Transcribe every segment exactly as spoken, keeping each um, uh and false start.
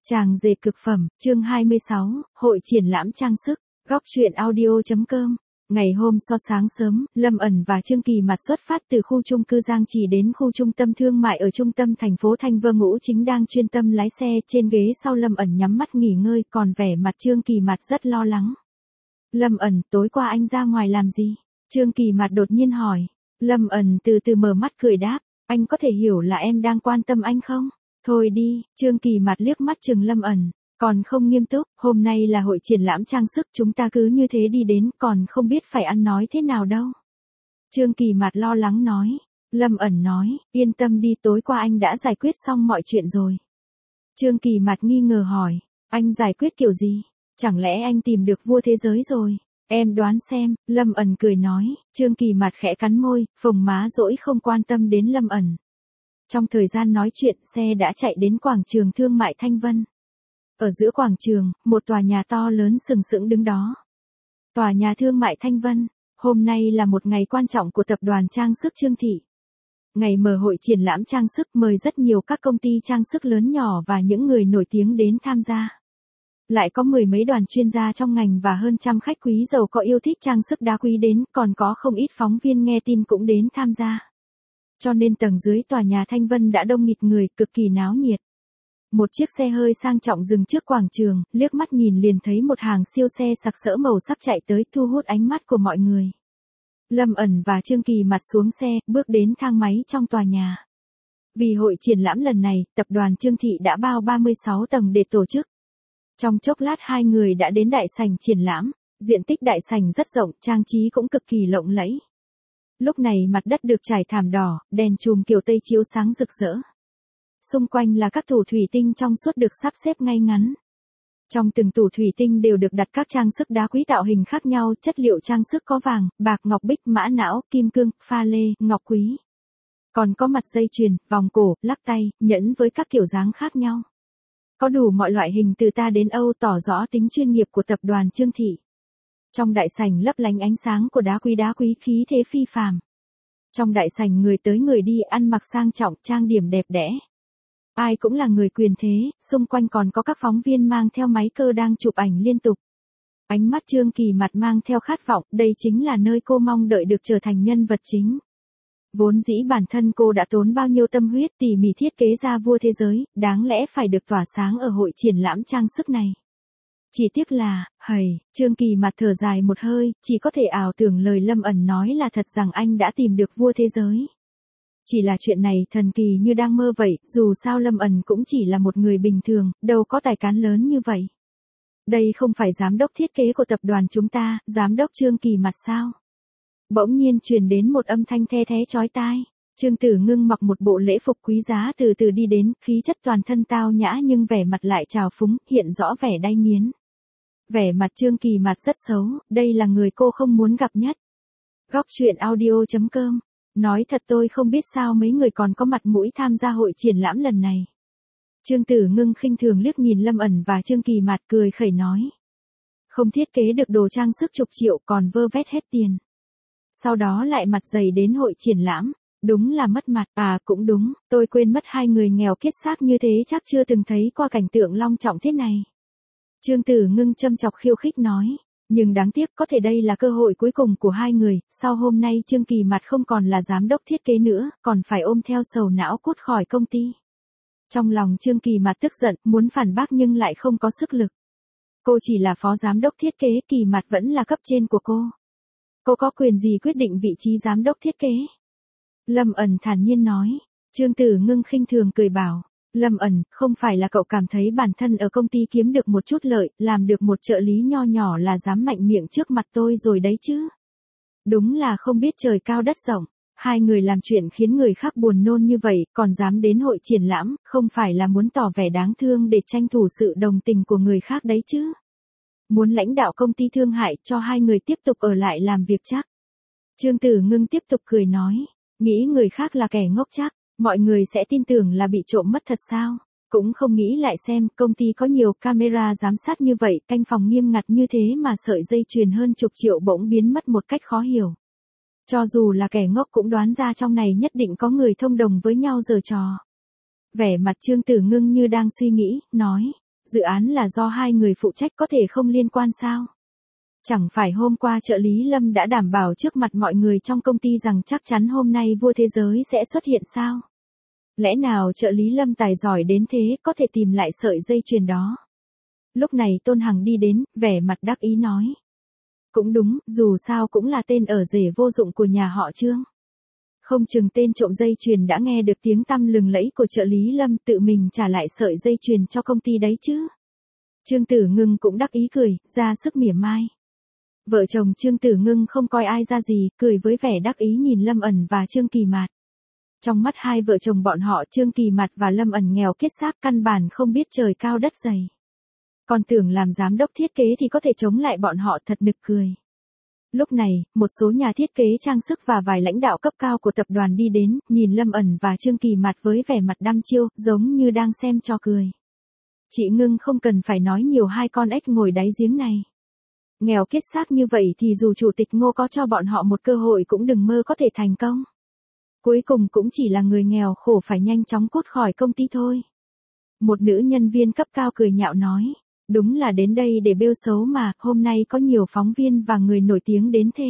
Tràng dệt cực phẩm, chương hai mươi sáu, hội triển lãm trang sức, góc truyện audio.com. Ngày hôm so sáng sớm, Lâm ẩn và Trương Kỳ Mạt xuất phát từ khu chung cư Giang Trì đến khu trung tâm thương mại ở trung tâm thành phố Thanh Vơ. Ngũ Chính đang chuyên tâm lái xe, trên ghế sau Lâm ẩn nhắm mắt nghỉ ngơi, còn vẻ mặt Trương Kỳ Mạt rất lo lắng. Lâm ẩn, tối qua anh ra ngoài làm gì? Trương Kỳ Mạt đột nhiên hỏi. Lâm ẩn từ từ mở mắt cười đáp, anh có thể hiểu là em đang quan tâm anh không? Thôi đi, Trương Kỳ Mạt liếc mắt chừng Lâm ẩn, còn không nghiêm túc, hôm nay là hội triển lãm trang sức, chúng ta cứ như thế đi đến, còn không biết phải ăn nói thế nào đâu. Trương Kỳ Mạt lo lắng nói. Lâm ẩn nói, yên tâm đi, tối qua anh đã giải quyết xong mọi chuyện rồi. Trương Kỳ Mạt nghi ngờ hỏi, anh giải quyết kiểu gì? Chẳng lẽ anh tìm được vua thế giới rồi? Em đoán xem, Lâm ẩn cười nói. Trương Kỳ Mạt khẽ cắn môi, phồng má dỗi không quan tâm đến Lâm ẩn. Trong thời gian nói chuyện, xe đã chạy đến quảng trường thương mại Thanh Vân. Ở giữa quảng trường, một tòa nhà to lớn sừng sững đứng đó. Tòa nhà thương mại Thanh Vân. Hôm nay là một ngày quan trọng của tập đoàn trang sức Trương Thị. Ngày mở hội triển lãm trang sức, mời rất nhiều các công ty trang sức lớn nhỏ và những người nổi tiếng đến tham gia. Lại có mười mấy đoàn chuyên gia trong ngành và hơn trăm khách quý giàu có yêu thích trang sức đá quý đến, còn có không ít phóng viên nghe tin cũng đến tham gia. Cho nên tầng dưới tòa nhà Thanh Vân đã đông nghịt người, cực kỳ náo nhiệt. Một chiếc xe hơi sang trọng dừng trước quảng trường, liếc mắt nhìn liền thấy một hàng siêu xe sặc sỡ màu sắp chạy tới, thu hút ánh mắt của mọi người. Lâm ẩn và Trương Kỳ Mạt xuống xe, bước đến thang máy trong tòa nhà. Vì hội triển lãm lần này, tập đoàn Trương Thị đã bao ba mươi sáu tầng để tổ chức. Trong chốc lát hai người đã đến đại sảnh triển lãm, diện tích đại sảnh rất rộng, trang trí cũng cực kỳ lộng lẫy. Lúc này mặt đất được trải thảm đỏ, đèn chùm kiểu Tây chiếu sáng rực rỡ. Xung quanh là các tủ thủy tinh trong suốt được sắp xếp ngay ngắn. Trong từng tủ thủy tinh đều được đặt các trang sức đá quý tạo hình khác nhau, chất liệu trang sức có vàng, bạc, ngọc bích, mã não, kim cương, pha lê, ngọc quý. Còn có mặt dây chuyền, vòng cổ, lắc tay, nhẫn với các kiểu dáng khác nhau. Có đủ mọi loại hình từ ta đến Âu, tỏ rõ tính chuyên nghiệp của tập đoàn Trương Thị. Trong đại sảnh lấp lánh ánh sáng của đá quý đá quý khí thế phi phàm. Trong đại sảnh người tới người đi, ăn mặc sang trọng, trang điểm đẹp đẽ. Ai cũng là người quyền thế, xung quanh còn có các phóng viên mang theo máy cơ đang chụp ảnh liên tục. Ánh mắt Trương Kỳ Mạt mang theo khát vọng, đây chính là nơi cô mong đợi được trở thành nhân vật chính. Vốn dĩ bản thân cô đã tốn bao nhiêu tâm huyết tỉ mỉ thiết kế ra vua thế giới, đáng lẽ phải được tỏa sáng ở hội triển lãm trang sức này. Chỉ tiếc là, hầy, Trương Kỳ Mạt thở dài một hơi, chỉ có thể ảo tưởng lời Lâm ẩn nói là thật rằng anh đã tìm được vua thế giới. Chỉ là chuyện này thần kỳ như đang mơ vậy, dù sao Lâm ẩn cũng chỉ là một người bình thường, đâu có tài cán lớn như vậy. Đây không phải giám đốc thiết kế của tập đoàn chúng ta, giám đốc Trương Kỳ Mạt sao? Bỗng nhiên truyền đến một âm thanh the thé chói tai. Trương Tử Ngưng mặc một bộ lễ phục quý giá từ từ đi đến, khí chất toàn thân tao nhã nhưng vẻ mặt lại trào phúng, hiện rõ vẻ đay nghiến. Vẻ mặt Trương Kỳ Mạt rất xấu, đây là người cô không muốn gặp nhất. Góc truyện audio.com. Nói thật tôi không biết sao mấy người còn có mặt mũi tham gia hội triển lãm lần này. Trương Tử Ngưng khinh thường liếc nhìn Lâm ẩn và Trương Kỳ Mạt cười khẩy nói. Không thiết kế được đồ trang sức chục triệu còn vơ vét hết tiền. Sau đó lại mặt dày đến hội triển lãm. Đúng là mất mặt, à cũng đúng, tôi quên mất hai người nghèo kiết xác như thế chắc chưa từng thấy qua cảnh tượng long trọng thế này. Trương Tử Ngưng châm chọc khiêu khích nói, nhưng đáng tiếc có thể đây là cơ hội cuối cùng của hai người, sau hôm nay Trương Kỳ Mạt không còn là giám đốc thiết kế nữa, còn phải ôm theo sầu não cút khỏi công ty. Trong lòng Trương Kỳ Mạt tức giận, muốn phản bác nhưng lại không có sức lực. Cô chỉ là phó giám đốc thiết kế, Kỳ Mạt vẫn là cấp trên của cô. Cô có quyền gì quyết định vị trí giám đốc thiết kế? Lâm ẩn thản nhiên nói. Trương Tử Ngưng khinh thường cười bảo, Lâm ẩn, không phải là cậu cảm thấy bản thân ở công ty kiếm được một chút lợi, làm được một trợ lý nho nhỏ là dám mạnh miệng trước mặt tôi rồi đấy chứ? Đúng là không biết trời cao đất rộng, hai người làm chuyện khiến người khác buồn nôn như vậy, còn dám đến hội triển lãm, không phải là muốn tỏ vẻ đáng thương để tranh thủ sự đồng tình của người khác đấy chứ? Muốn lãnh đạo công ty thương hại cho hai người tiếp tục ở lại làm việc chắc. Trương Tử Ngưng tiếp tục cười nói. Nghĩ người khác là kẻ ngốc chắc, mọi người sẽ tin tưởng là bị trộm mất thật sao? Cũng không nghĩ lại xem, công ty có nhiều camera giám sát như vậy, canh phòng nghiêm ngặt như thế mà sợi dây chuyền hơn chục triệu bỗng biến mất một cách khó hiểu. Cho dù là kẻ ngốc cũng đoán ra trong này nhất định có người thông đồng với nhau giở trò. Vẻ mặt Trương Tử Ngưng như đang suy nghĩ, nói, Dự án là do hai người phụ trách có thể không liên quan sao? Chẳng phải hôm qua trợ lý Lâm đã đảm bảo trước mặt mọi người trong công ty rằng chắc chắn hôm nay vua thế giới sẽ xuất hiện sao? Lẽ nào trợ lý Lâm tài giỏi đến thế có thể tìm lại sợi dây chuyền đó? Lúc này Tôn Hằng đi đến, vẻ mặt đắc ý nói. Cũng đúng, dù sao cũng là tên ở rể vô dụng của nhà họ Trương. Không chừng tên trộm dây chuyền đã nghe được tiếng tăm lừng lẫy của trợ lý Lâm tự mình trả lại sợi dây chuyền cho công ty đấy chứ. Trương Tử Ngưng cũng đắc ý cười, ra sức mỉa mai. Vợ chồng Trương Tử Ngưng không coi ai ra gì, cười với vẻ đắc ý nhìn Lâm Ẩn và Trương Kỳ Mạt. Trong mắt hai vợ chồng bọn họ Trương Kỳ Mạt và Lâm Ẩn nghèo kiết xác căn bản không biết trời cao đất dày. Còn tưởng làm giám đốc thiết kế thì có thể chống lại bọn họ, thật nực cười. Lúc này, một số nhà thiết kế trang sức và vài lãnh đạo cấp cao của tập đoàn đi đến, nhìn Lâm Ẩn và Trương Kỳ Mạt với vẻ mặt đăm chiêu, giống như đang xem trò cười. Chị Ngưng không cần phải nói nhiều, hai con ếch ngồi đáy giếng này. Nghèo kiết xác như vậy thì dù chủ tịch Ngô có cho bọn họ một cơ hội cũng đừng mơ có thể thành công. Cuối cùng cũng chỉ là người nghèo khổ phải nhanh chóng cút khỏi công ty thôi. Một nữ nhân viên cấp cao cười nhạo nói. Đúng là đến đây để bêu xấu mà, hôm nay có nhiều phóng viên và người nổi tiếng đến thế.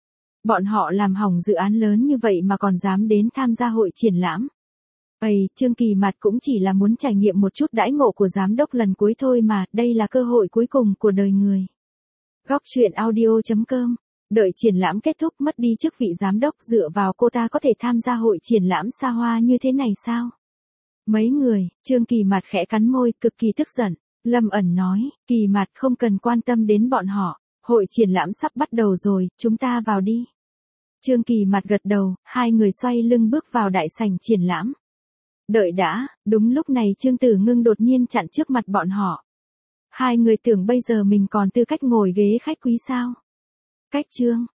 Bọn họ làm hỏng dự án lớn như vậy mà còn dám đến tham gia hội triển lãm. Ây, Trương Kỳ Mạt cũng chỉ là muốn trải nghiệm một chút đãi ngộ của giám đốc lần cuối thôi mà, đây là cơ hội cuối cùng của đời người. Góc truyện audio chấm com. Đợi triển lãm kết thúc mất đi chức vị giám đốc, dựa vào cô ta có thể tham gia hội triển lãm xa hoa như thế này sao? Mấy người, Trương Kỳ Mạt khẽ cắn môi, cực kỳ tức giận. Lâm Ẩn nói, Kỳ Mạt không cần quan tâm đến bọn họ, hội triển lãm sắp bắt đầu rồi, chúng ta vào đi. Trương Kỳ Mạt gật đầu, hai người xoay lưng bước vào đại sảnh triển lãm. Đợi đã, đúng lúc này Trương Tử Ngưng đột nhiên chặn trước mặt bọn họ. Hai người tưởng bây giờ mình còn tư cách ngồi ghế khách quý sao? Cách Trương,